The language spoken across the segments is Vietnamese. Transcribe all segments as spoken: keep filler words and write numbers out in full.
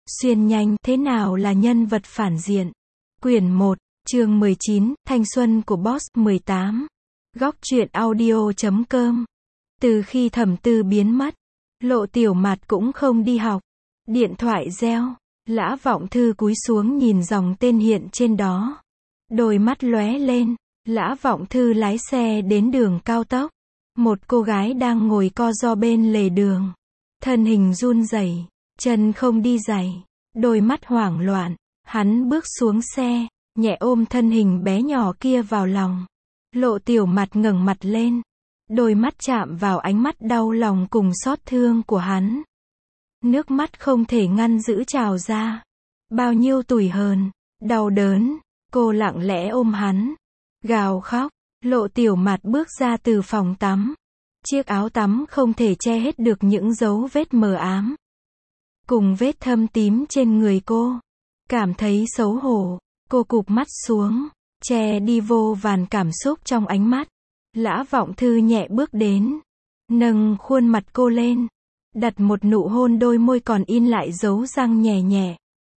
Xuyên nhanh, thế nào là nhân vật phản diện? Quyển một, chương mười chín, Thanh xuân của Boss. mười tám. Góc truyện audio chấm com. Từ khi Thẩm Tư biến mất, Lộ Tiểu Mạt cũng không đi học. Điện thoại reo, Lã Vọng Thư cúi xuống nhìn dòng tên hiện trên đó. Đôi mắt lóe lên, Lã Vọng Thư lái xe đến đường cao tốc. Một cô gái đang ngồi co ro bên lề đường. Thân hình run rẩy, chân không đi giày, đôi mắt hoảng loạn. Hắn bước xuống xe, nhẹ ôm thân hình bé nhỏ kia vào lòng. Lộ Tiểu Mạt ngẩng mặt lên, đôi mắt chạm vào ánh mắt đau lòng cùng xót thương của hắn. Nước mắt không thể ngăn giữ trào ra. Bao nhiêu tủi hờn, đau đớn, cô lặng lẽ ôm hắn, gào khóc. Lộ Tiểu Mạt bước ra từ phòng tắm. Chiếc áo tắm không thể che hết được những dấu vết mờ ám, cùng vết thâm tím trên người cô. Cảm thấy xấu hổ, cô cụp mắt xuống, che đi vô vàn cảm xúc trong ánh mắt. Lã Vọng Thư nhẹ bước đến, nâng khuôn mặt cô lên, đặt một nụ hôn đôi môi còn in lại dấu răng nhẹ nhẹ.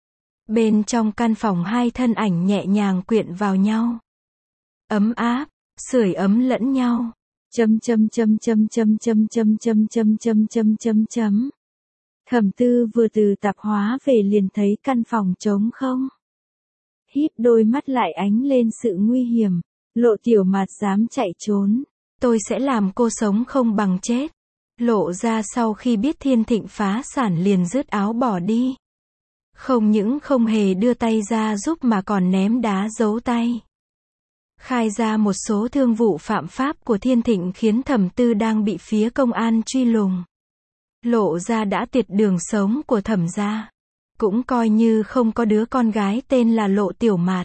Bên trong căn phòng hai thân ảnh nhẹ nhàng quyện vào nhau, ấm áp, sưởi ấm lẫn nhau. Chấm chấm chấm chấm chấm chấm chấm chấm chấm chấm chấm chấm chấm. Thẩm Tư vừa từ tạp hóa về liền thấy căn phòng trống không. Híp đôi mắt lại ánh lên sự nguy hiểm. Lộ Tiểu Mạt dám chạy trốn, tôi sẽ làm cô sống không bằng chết. Lộ ra sau khi biết Thiên Thịnh phá sản liền dứt áo bỏ đi. Không những không hề đưa tay ra giúp mà còn ném đá giấu tay. Khai ra một số thương vụ phạm pháp của Thiên Thịnh khiến Thẩm Tư đang bị phía công an truy lùng. Lộ ra đã tuyệt đường sống của Thẩm gia, cũng coi như không có đứa con gái tên là Lộ Tiểu Mạt.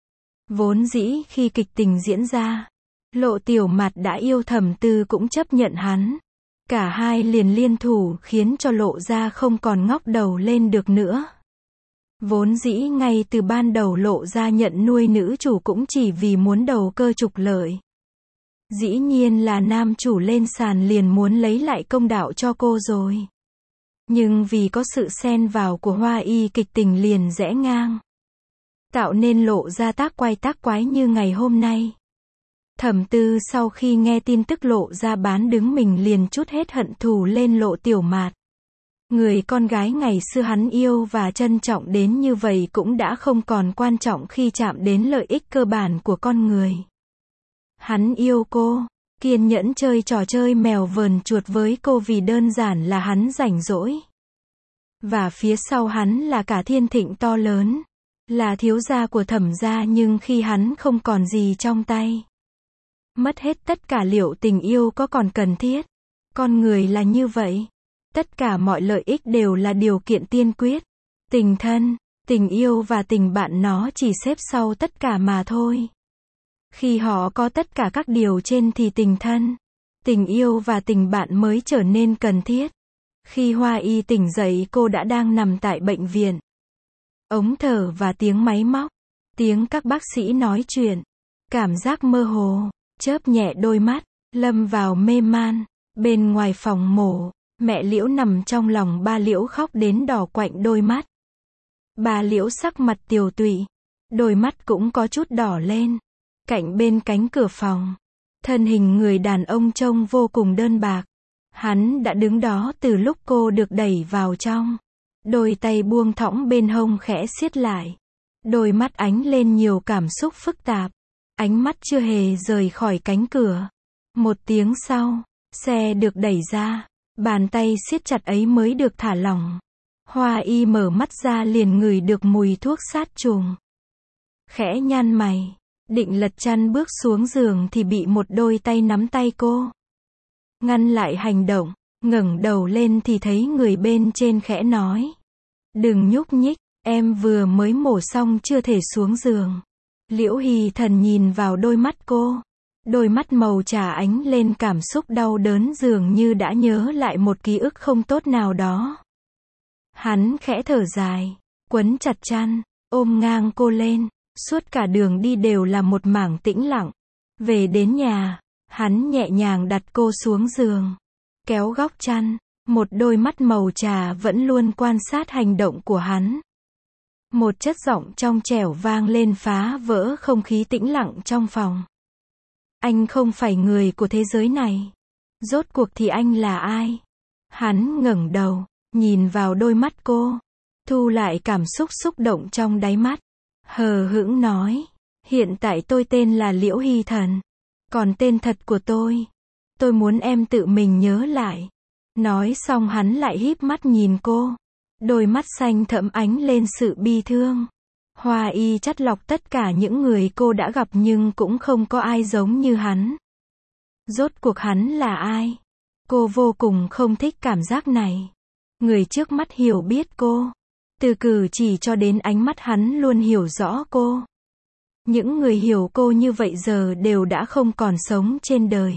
Vốn dĩ khi kịch tình diễn ra, Lộ Tiểu Mạt đã yêu Thẩm Tư cũng chấp nhận hắn. Cả hai liền liên thủ khiến cho Lộ ra không còn ngóc đầu lên được nữa. Vốn dĩ ngay từ ban đầu Lộ ra nhận nuôi nữ chủ cũng chỉ vì muốn đầu cơ trục lợi. Dĩ nhiên là nam chủ lên sàn liền muốn lấy lại công đạo cho cô rồi. Nhưng vì có sự xen vào của Hoa Y kịch tình liền rẽ ngang, tạo nên Lộ ra tác quay tác quái như ngày hôm nay. Thẩm Tư sau khi nghe tin tức Lộ ra bán đứng mình liền trút hết hận thù lên Lộ Tiểu Mạt. Người con gái ngày xưa hắn yêu và trân trọng đến như vậy cũng đã không còn quan trọng khi chạm đến lợi ích cơ bản của con người. Hắn yêu cô, kiên nhẫn chơi trò chơi mèo vờn chuột với cô vì đơn giản là hắn rảnh rỗi. Và phía sau hắn là cả Thiên Thịnh to lớn, là thiếu gia của Thẩm gia, nhưng khi hắn không còn gì trong tay, mất hết tất cả, liệu tình yêu có còn cần thiết? Con người là như vậy. Tất cả mọi lợi ích đều là điều kiện tiên quyết. Tình thân, tình yêu và tình bạn nó chỉ xếp sau tất cả mà thôi. Khi họ có tất cả các điều trên thì tình thân, tình yêu và tình bạn mới trở nên cần thiết. Khi Hoa Y tỉnh dậy cô đã đang nằm tại bệnh viện. Ống thở và tiếng máy móc, tiếng các bác sĩ nói chuyện, cảm giác mơ hồ, chớp nhẹ đôi mắt, lâm vào mê man. Bên ngoài phòng mổ, mẹ Liễu nằm trong lòng ba Liễu khóc đến đỏ quạnh đôi mắt. Bà Liễu sắc mặt tiều tụy, đôi mắt cũng có chút đỏ lên. Cạnh bên cánh cửa phòng, thân hình người đàn ông trông vô cùng đơn bạc. Hắn đã đứng đó từ lúc cô được đẩy vào trong. Đôi tay buông thõng bên hông khẽ siết lại. Đôi mắt ánh lên nhiều cảm xúc phức tạp. Ánh mắt chưa hề rời khỏi cánh cửa. Một tiếng sau, xe được đẩy ra. Bàn tay siết chặt ấy mới được thả lỏng. Hoa Y mở mắt ra liền ngửi được mùi thuốc sát trùng. Khẽ nhăn mày, định lật chăn bước xuống giường thì bị một đôi tay nắm tay cô, ngăn lại hành động. Ngẩng đầu lên thì thấy người bên trên khẽ nói: đừng nhúc nhích, em vừa mới mổ xong chưa thể xuống giường. Liễu Hỷ Thần nhìn vào đôi mắt cô. Đôi mắt màu trà ánh lên cảm xúc đau đớn, dường như đã nhớ lại một ký ức không tốt nào đó. Hắn khẽ thở dài, quấn chặt chăn, ôm ngang cô lên. Suốt cả đường đi đều là một mảng tĩnh lặng. Về đến nhà, hắn nhẹ nhàng đặt cô xuống giường, kéo góc chăn, Một đôi mắt màu trà vẫn luôn quan sát hành động của hắn. Một chất giọng trong trẻo vang lên phá vỡ không khí tĩnh lặng trong phòng. Anh không phải người của thế giới này. Rốt cuộc thì anh là ai? Hắn ngẩng đầu, nhìn vào đôi mắt cô, thu lại cảm xúc xúc động trong đáy mắt. Hờ hững nói, hiện tại tôi tên là Liễu Hy Thần. Còn tên thật của tôi, tôi muốn em tự mình nhớ lại. Nói xong hắn lại híp mắt nhìn cô. Đôi mắt xanh thẫm ánh lên sự bi thương. Hoa y chắt lọc tất cả những người cô đã gặp nhưng cũng không có ai giống như hắn. Rốt cuộc hắn là ai? Cô vô cùng không thích cảm giác này. Người trước mắt hiểu biết cô. Từ cử chỉ cho đến ánh mắt hắn luôn hiểu rõ cô. Những người hiểu cô như vậy giờ đều đã không còn sống trên đời.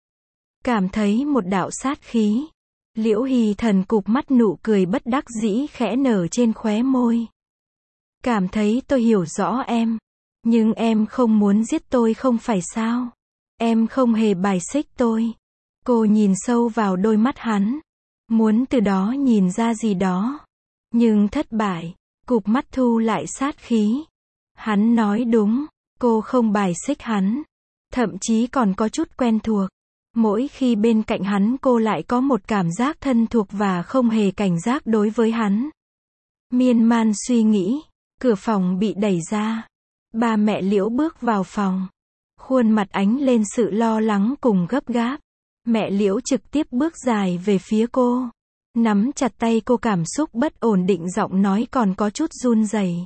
Cảm thấy một đạo sát khí. Liễu Hy Thần cụp mắt, nụ cười bất đắc dĩ khẽ nở trên khóe môi. Cảm thấy tôi hiểu rõ em. Nhưng em không muốn giết tôi không phải sao? Em không hề bài xích tôi. Cô nhìn sâu vào đôi mắt hắn. Muốn từ đó nhìn ra gì đó. Nhưng thất bại. Cụp mắt thu lại sát khí. Hắn nói đúng. Cô không bài xích hắn. Thậm chí còn có chút quen thuộc. Mỗi khi bên cạnh hắn cô lại có một cảm giác thân thuộc và không hề cảnh giác đối với hắn. Miên man suy nghĩ. Cửa phòng bị đẩy ra. Ba mẹ Liễu bước vào phòng. Khuôn mặt ánh lên sự lo lắng cùng gấp gáp. Mẹ Liễu trực tiếp bước dài về phía cô. Nắm chặt tay cô, cảm xúc bất ổn định, giọng nói còn có chút run rẩy.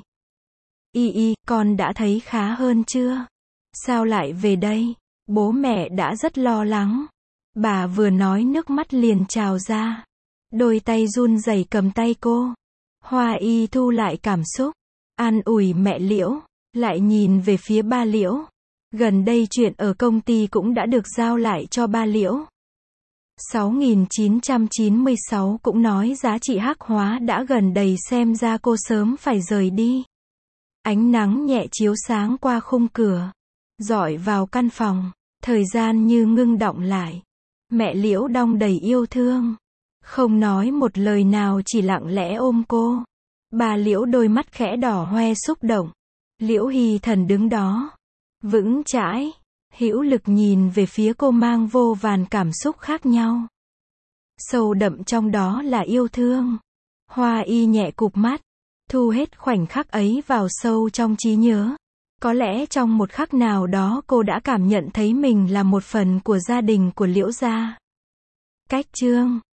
Y y, con đã thấy khá hơn chưa? Sao lại về đây? Bố mẹ đã rất lo lắng. Bà vừa nói nước mắt liền trào ra. Đôi tay run rẩy cầm tay cô. Hoa y thu lại cảm xúc. An ủi mẹ Liễu. Lại nhìn về phía ba Liễu. Gần đây chuyện ở công ty cũng đã được giao lại cho ba Liễu. sáu nghìn chín trăm chín mươi sáu cũng nói giá trị hắc hóa đã gần đầy, xem ra cô sớm phải rời đi. Ánh nắng nhẹ chiếu sáng qua khung cửa. Rọi vào căn phòng. Thời gian như ngưng đọng lại. Mẹ Liễu đong đầy yêu thương. Không nói một lời nào, chỉ lặng lẽ ôm cô. Bà Liễu đôi mắt khẽ đỏ hoe xúc động. Liễu Hy Thần đứng đó. Vững chãi. Hữu lực nhìn về phía cô, mang vô vàn cảm xúc khác nhau. Sâu đậm trong đó là yêu thương. Hoa y nhẹ cụp mắt. Thu hết khoảnh khắc ấy vào sâu trong trí nhớ. Có lẽ trong một khắc nào đó cô đã cảm nhận thấy mình là một phần của gia đình của Liễu gia. Cách chương